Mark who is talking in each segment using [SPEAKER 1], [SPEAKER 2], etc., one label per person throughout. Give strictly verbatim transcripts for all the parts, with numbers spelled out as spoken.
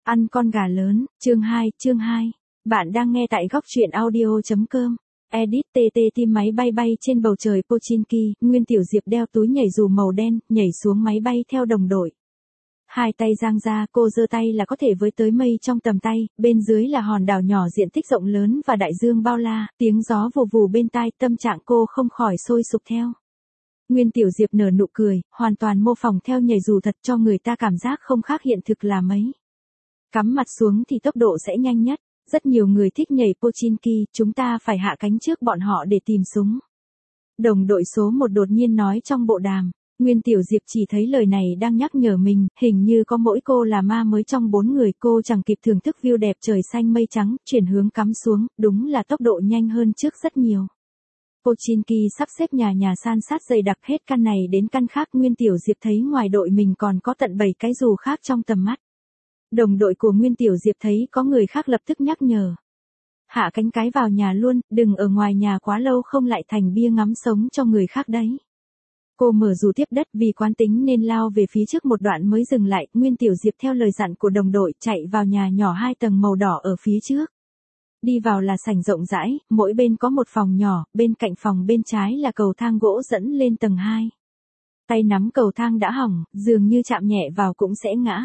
[SPEAKER 1] Ăn con gà lớn, chương hai, chương hai. Bạn đang nghe tại góc truyện audio.com. Edit tê tê tim máy bay bay trên bầu trời Pochinki, Nguyên Tiểu Diệp đeo túi nhảy dù màu đen, nhảy xuống máy bay theo đồng đội. Hai tay giang ra, cô giơ tay là có thể với tới mây trong tầm tay, bên dưới là hòn đảo nhỏ diện tích rộng lớn và đại dương bao la, tiếng gió vù vù bên tai, tâm trạng cô không khỏi sôi sục theo. Nguyên Tiểu Diệp nở nụ cười, hoàn toàn mô phỏng theo nhảy dù thật cho người ta cảm giác không khác hiện thực là mấy. Cắm mặt xuống thì tốc độ sẽ nhanh nhất, rất nhiều người thích nhảy Pochinki, chúng ta phải hạ cánh trước bọn họ để tìm súng. Đồng đội số một đột nhiên nói trong bộ đàm, Nguyên Tiểu Diệp chỉ thấy lời này đang nhắc nhở mình, hình như có mỗi cô là ma mới trong bốn người, cô chẳng kịp thưởng thức view đẹp trời xanh mây trắng, chuyển hướng cắm xuống, đúng là tốc độ nhanh hơn trước rất nhiều. Pochinki sắp xếp nhà nhà san sát dày đặc hết căn này đến căn khác, Nguyên Tiểu Diệp thấy ngoài đội mình còn có tận bảy cái dù khác trong tầm mắt. Đồng đội của Nguyên Tiểu Diệp thấy có người khác lập tức nhắc nhở. Hạ cánh cái vào nhà luôn, đừng ở ngoài nhà quá lâu không lại thành bia ngắm sống cho người khác đấy. Cô mở dù tiếp đất vì quán tính nên lao về phía trước một đoạn mới dừng lại, Nguyên Tiểu Diệp theo lời dặn của đồng đội chạy vào nhà nhỏ hai tầng màu đỏ ở phía trước. Đi vào là sảnh rộng rãi, mỗi bên có một phòng nhỏ, bên cạnh phòng bên trái là cầu thang gỗ dẫn lên tầng hai. Tay nắm cầu thang đã hỏng, dường như chạm nhẹ vào cũng sẽ ngã.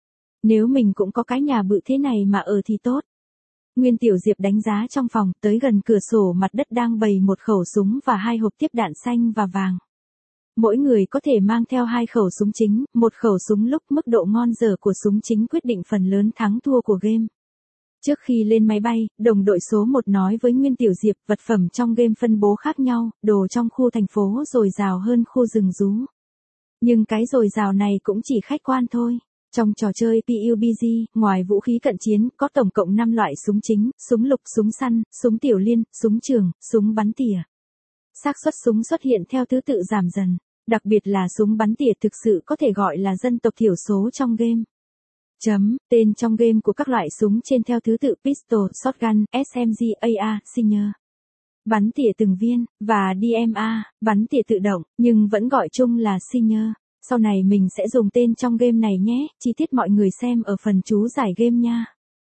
[SPEAKER 1] Nếu mình cũng có cái nhà bự thế này mà ở thì tốt. Nguyên Tiểu Diệp đánh giá trong phòng, tới gần cửa sổ mặt đất đang bày một khẩu súng và hai hộp tiếp đạn xanh và vàng. Mỗi người có thể mang theo hai khẩu súng chính, một khẩu súng lúc mức độ ngon dở của súng chính quyết định phần lớn thắng thua của game. Trước khi lên máy bay, đồng đội số một nói với Nguyên Tiểu Diệp vật phẩm trong game phân bố khác nhau, đồ trong khu thành phố dồi dào hơn khu rừng rú. Nhưng cái dồi dào này cũng chỉ khách quan thôi. Trong trò chơi pê u bê giê, ngoài vũ khí cận chiến, có tổng cộng năm loại súng chính, súng lục, súng săn, súng tiểu liên, súng trường, súng bắn tỉa. Xác suất súng xuất hiện theo thứ tự giảm dần, đặc biệt là súng bắn tỉa thực sự có thể gọi là dân tộc thiểu số trong game. Chấm, tên trong game của các loại súng trên theo thứ tự pistol, shotgun, ét em giê, a a, Stinger. Bắn tỉa từng viên, và đê em a, bắn tỉa tự động, nhưng vẫn gọi chung là Stinger. Sau này mình sẽ dùng tên trong game này nhé, chi tiết mọi người xem ở phần chú giải game nha.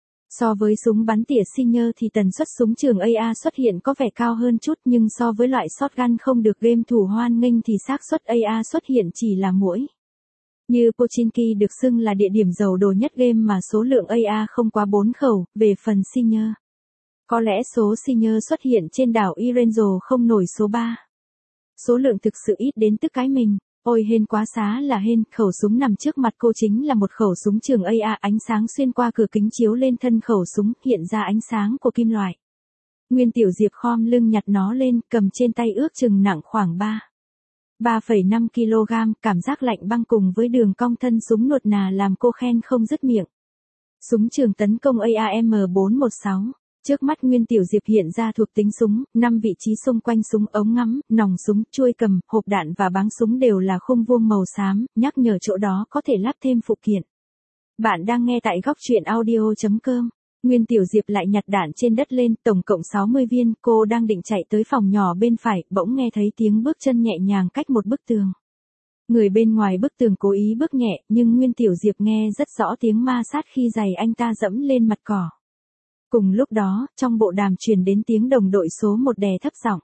[SPEAKER 1] So với súng bắn tỉa Stinger thì tần suất súng trường a a xuất hiện có vẻ cao hơn chút, nhưng so với loại shotgun không được game thủ hoan nghênh thì xác suất a a xuất hiện chỉ là muỗi. Như Pochinki được xưng là địa điểm giàu đồ nhất game mà số lượng a a không quá bốn khẩu, về phần Stinger. Có lẽ số Stinger xuất hiện trên đảo Irangel không nổi số ba. Số lượng thực sự ít đến tức cái mình. Ôi hên quá xá là hên, khẩu súng nằm trước mặt cô chính là một khẩu súng trường a a, ánh sáng xuyên qua cửa kính chiếu lên thân khẩu súng, hiện ra ánh sáng của kim loại. Nguyên Tiểu Diệp khom lưng nhặt nó lên, cầm trên tay ước chừng nặng khoảng ba. ba phẩy năm ki lô gam, cảm giác lạnh băng cùng với đường cong thân súng nuột nà làm cô khen không dứt miệng. Súng trường tấn công a a M bốn một sáu. Trước mắt Nguyên Tiểu Diệp hiện ra thuộc tính súng, năm vị trí xung quanh súng, ống ngắm, nòng súng, chuôi cầm, hộp đạn và báng súng đều là khung vuông màu xám, nhắc nhở chỗ đó có thể lắp thêm phụ kiện. Bạn đang nghe tại góc truyện audio.com. Nguyên Tiểu Diệp lại nhặt đạn trên đất lên, tổng cộng sáu mươi viên, cô đang định chạy tới phòng nhỏ bên phải, bỗng nghe thấy tiếng bước chân nhẹ nhàng cách một bức tường. Người bên ngoài bức tường cố ý bước nhẹ, nhưng Nguyên Tiểu Diệp nghe rất rõ tiếng ma sát khi giày anh ta dẫm lên mặt cỏ. Cùng lúc đó, trong bộ đàm truyền đến tiếng đồng đội số một đè thấp giọng.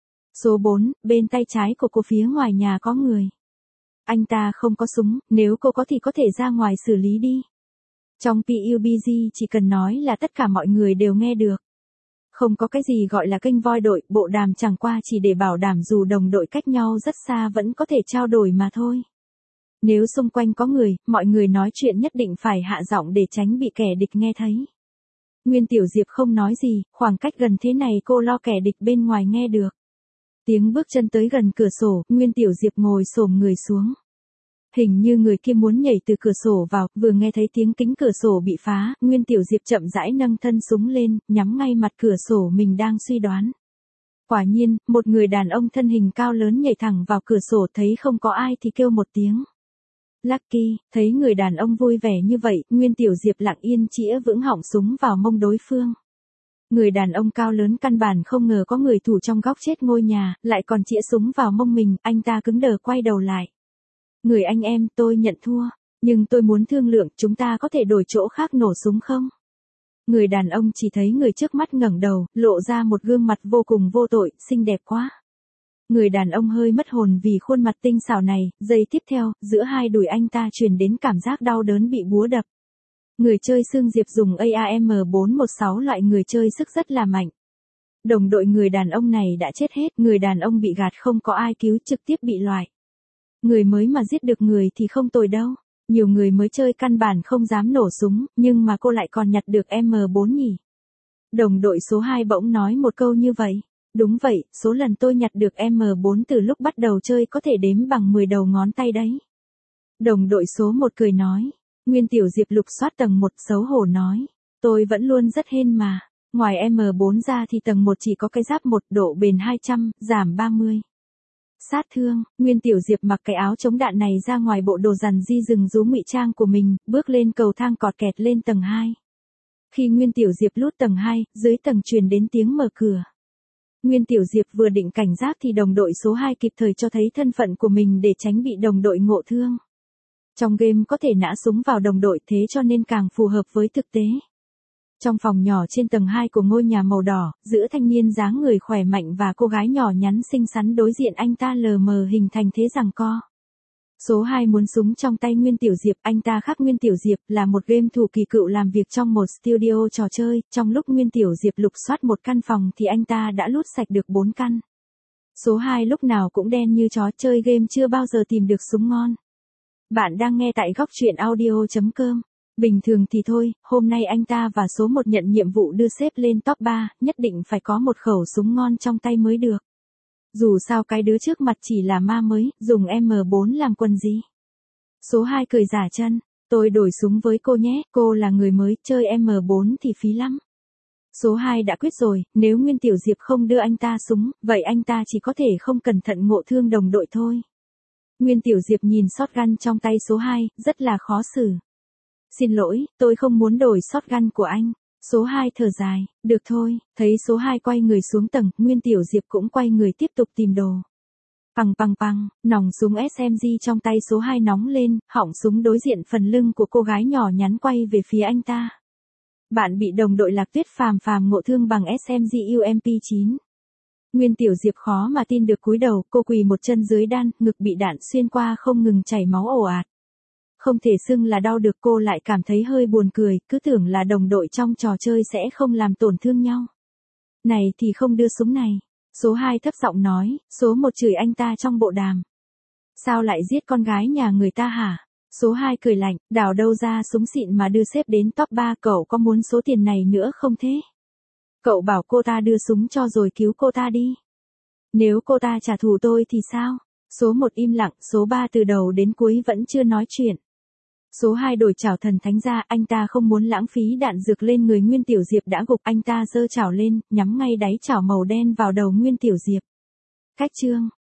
[SPEAKER 1] Số bốn, bên tay trái của cô phía ngoài nhà có người. Anh ta không có súng, nếu cô có thì có thể ra ngoài xử lý đi. Trong pê u bê giê chỉ cần nói là tất cả mọi người đều nghe được. Không có cái gì gọi là kênh voi đội, bộ đàm chẳng qua chỉ để bảo đảm dù đồng đội cách nhau rất xa vẫn có thể trao đổi mà thôi. Nếu xung quanh có người, mọi người nói chuyện nhất định phải hạ giọng để tránh bị kẻ địch nghe thấy. Nguyên Tiểu Diệp không nói gì, khoảng cách gần thế này cô lo kẻ địch bên ngoài nghe được. Tiếng bước chân tới gần cửa sổ, Nguyên Tiểu Diệp ngồi xổm người xuống. Hình như người kia muốn nhảy từ cửa sổ vào, vừa nghe thấy tiếng kính cửa sổ bị phá, Nguyên Tiểu Diệp chậm rãi nâng thân súng lên, nhắm ngay mặt cửa sổ mình đang suy đoán. Quả nhiên, một người đàn ông thân hình cao lớn nhảy thẳng vào cửa sổ, thấy không có ai thì kêu một tiếng. Lucky, thấy người đàn ông vui vẻ như vậy, Nguyên Tiểu Diệp lặng yên chĩa vững họng súng vào mông đối phương. Người đàn ông cao lớn căn bản không ngờ có người thủ trong góc chết ngôi nhà, lại còn chĩa súng vào mông mình, anh ta cứng đờ quay đầu lại. Người anh em, tôi nhận thua. Nhưng tôi muốn thương lượng, chúng ta có thể đổi chỗ khác nổ súng không? Người đàn ông chỉ thấy người trước mắt ngẩng đầu, lộ ra một gương mặt vô cùng vô tội, xinh đẹp quá. Người đàn ông hơi mất hồn vì khuôn mặt tinh xảo này, giây tiếp theo, giữa hai đùi anh ta truyền đến cảm giác đau đớn bị búa đập. Người chơi xương Diệp dùng a a em bốn một sáu loại người chơi sức rất là mạnh. Đồng đội người đàn ông này đã chết hết, người đàn ông bị gạt không có ai cứu, trực tiếp bị loại. Người mới mà giết được người thì không tồi đâu. Nhiều người mới chơi căn bản không dám nổ súng, nhưng mà cô lại còn nhặt được em bốn nhỉ. Đồng đội số hai bỗng nói một câu như vậy. Đúng vậy, số lần tôi nhặt được em bốn từ lúc bắt đầu chơi có thể đếm bằng mười đầu ngón tay đấy. Đồng đội số một cười nói. Nguyên Tiểu Diệp lục soát tầng một xấu hổ nói. Tôi vẫn luôn rất hên mà. Ngoài em bốn ra thì tầng một chỉ có cái giáp một, độ bền hai trăm, giảm ba mươi. Sát thương, Nguyên Tiểu Diệp mặc cái áo chống đạn này ra ngoài bộ đồ rằn di rừng rú ngụy trang của mình, bước lên cầu thang cọt kẹt lên tầng hai. Khi Nguyên Tiểu Diệp lút tầng hai, dưới tầng truyền đến tiếng mở cửa. Nguyên Tiểu Diệp vừa định cảnh giác thì đồng đội số hai kịp thời cho thấy thân phận của mình để tránh bị đồng đội ngộ thương. Trong game có thể nã súng vào đồng đội thế cho nên càng phù hợp với thực tế. Trong phòng nhỏ trên tầng hai của ngôi nhà màu đỏ, giữa thanh niên dáng người khỏe mạnh và cô gái nhỏ nhắn xinh xắn đối diện anh ta lờ mờ hình thành thế giằng co. Số hai muốn súng trong tay Nguyên Tiểu Diệp, anh ta khác Nguyên Tiểu Diệp là một game thủ kỳ cựu làm việc trong một studio trò chơi, trong lúc Nguyên Tiểu Diệp lục soát một căn phòng thì anh ta đã lút sạch được bốn căn. Số hai lúc nào cũng đen như chó, chơi game chưa bao giờ tìm được súng ngon. Bạn đang nghe tại góc truyện audio chấm com. Bình thường thì thôi, hôm nay anh ta và số một nhận nhiệm vụ đưa sếp lên top ba, nhất định phải có một khẩu súng ngon trong tay mới được. Dù sao cái đứa trước mặt chỉ là ma mới, dùng em bốn làm quần gì. Số hai cười giả chân, tôi đổi súng với cô nhé, cô là người mới, chơi em bốn thì phí lắm. Số hai đã quyết rồi, nếu Nguyên Tiểu Diệp không đưa anh ta súng, vậy anh ta chỉ có thể không cẩn thận ngộ thương đồng đội thôi. Nguyên Tiểu Diệp nhìn shotgun trong tay số hai, rất là khó xử. Xin lỗi, tôi không muốn đổi shotgun của anh. Số hai thở dài, được thôi, thấy số hai quay người xuống tầng, Nguyên Tiểu Diệp cũng quay người tiếp tục tìm đồ. Pằng pằng pằng, nòng súng ét em giê trong tay số hai nóng lên, họng súng đối diện phần lưng của cô gái nhỏ nhắn quay về phía anh ta. Bạn bị đồng đội Lạc Tuyết phàm phàm ngộ thương bằng ét em giê u em pê chín. Nguyên Tiểu Diệp khó mà tin được cúi đầu, cô quỳ một chân dưới đan, ngực bị đạn xuyên qua không ngừng chảy máu ồ ạt. Không thể xưng là đau được, cô lại cảm thấy hơi buồn cười, cứ tưởng là đồng đội trong trò chơi sẽ không làm tổn thương nhau. Này thì không đưa súng này. Số hai thấp giọng nói, số một chửi anh ta trong bộ đàm. Sao lại giết con gái nhà người ta hả? Số hai cười lạnh, đào đâu ra súng xịn mà đưa sếp đến top ba, cậu có muốn số tiền này nữa không thế? Cậu bảo cô ta đưa súng cho rồi cứu cô ta đi. Nếu cô ta trả thù tôi thì sao? Số một im lặng, số ba từ đầu đến cuối vẫn chưa nói chuyện. Số hai đổi chảo thần thánh ra, anh ta không muốn lãng phí đạn dược lên người Nguyên Tiểu Diệp đã gục, anh ta giơ chảo lên, nhắm ngay đáy chảo màu đen vào đầu Nguyên Tiểu Diệp. Cách chương